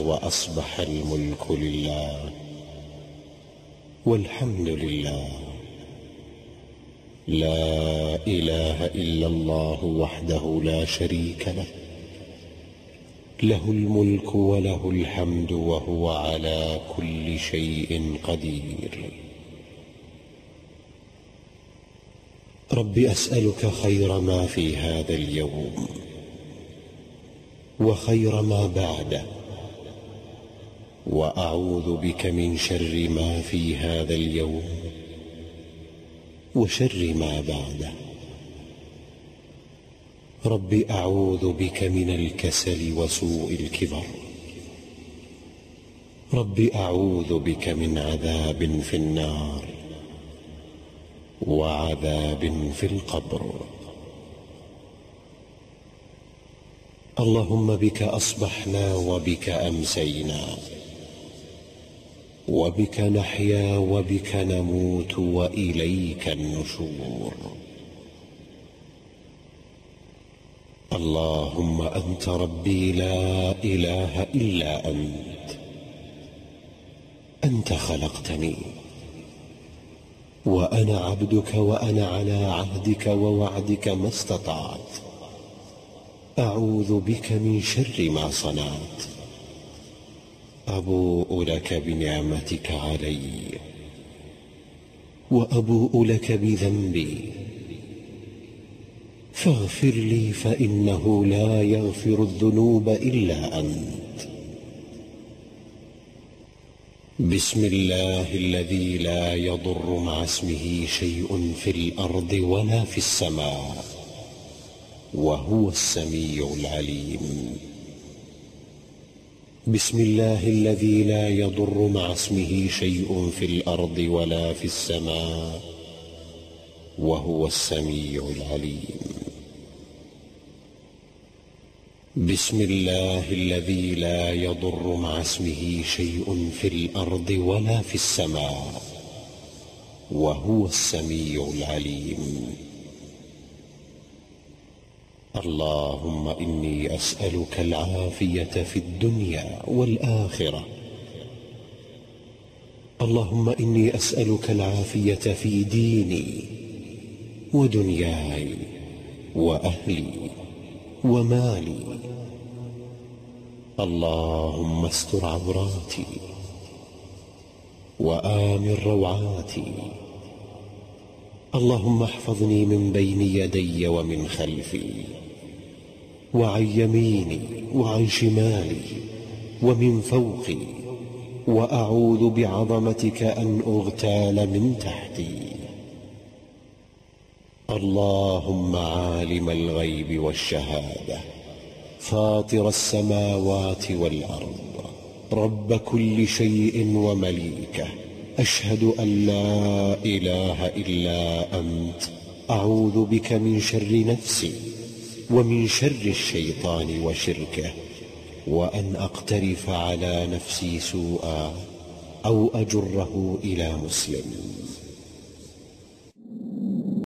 وأصبح الملك لله والحمد لله، لا إله إلا الله وحده لا شريك له، له الملك وله الحمد وهو على كل شيء قدير. رب أسألك خير ما في هذا اليوم وخير ما بعده، وأعوذ بك من شر ما في هذا اليوم وشر ما بعده. رب أعوذ بك من الكسل وسوء الكبر. رب أعوذ بك من عذاب في النار وعذاب في القبر. اللهم بك أصبحنا وبك أمسينا، وبك نحيا وبك نموت وإليك النشور. اللهم أنت ربي لا إله إلا أنت. أنت خلقتني وأنا عبدك، وأنا على عهدك ووعدك ما استطعت. أعوذ بك من شر ما صنعت. أبوء لك بنعمتك علي وأبوء لك بذنبي، فاغفر لي فإنه لا يغفر الذنوب إلا أنت. بسم الله الذي لا يضر مع اسمه شيء في الأرض ولا في السماء، وهو السميع العليم. بسم الله الذي لا يضر مع اسمه شيء في الأرض ولا في السماء، وهو السميع العليم. بسم الله الذي لا يضر مع اسمه شيء في الأرض ولا في السماء، وهو السميع العليم. اللهم إني أسألك العافية في الدنيا والآخرة. اللهم إني أسألك العافية في ديني ودنياي وأهلي ومالي. اللهم استر عوراتي وآمن روعاتي. اللهم احفظني من بين يدي ومن خلفي وعن يميني وعن شمالي ومن فوقي، وأعوذ بعظمتك أن أغتال من تحتي. اللهم عالم الغيب والشهادة، فاطر السماوات والأرض، رب كل شيء ومليكه، أشهد أن لا إله إلا أنت. أعوذ بك من شر نفسي ومن شر الشيطان وشركه، وأن أقترف على نفسي سوءا أو أجره إلى مسلم.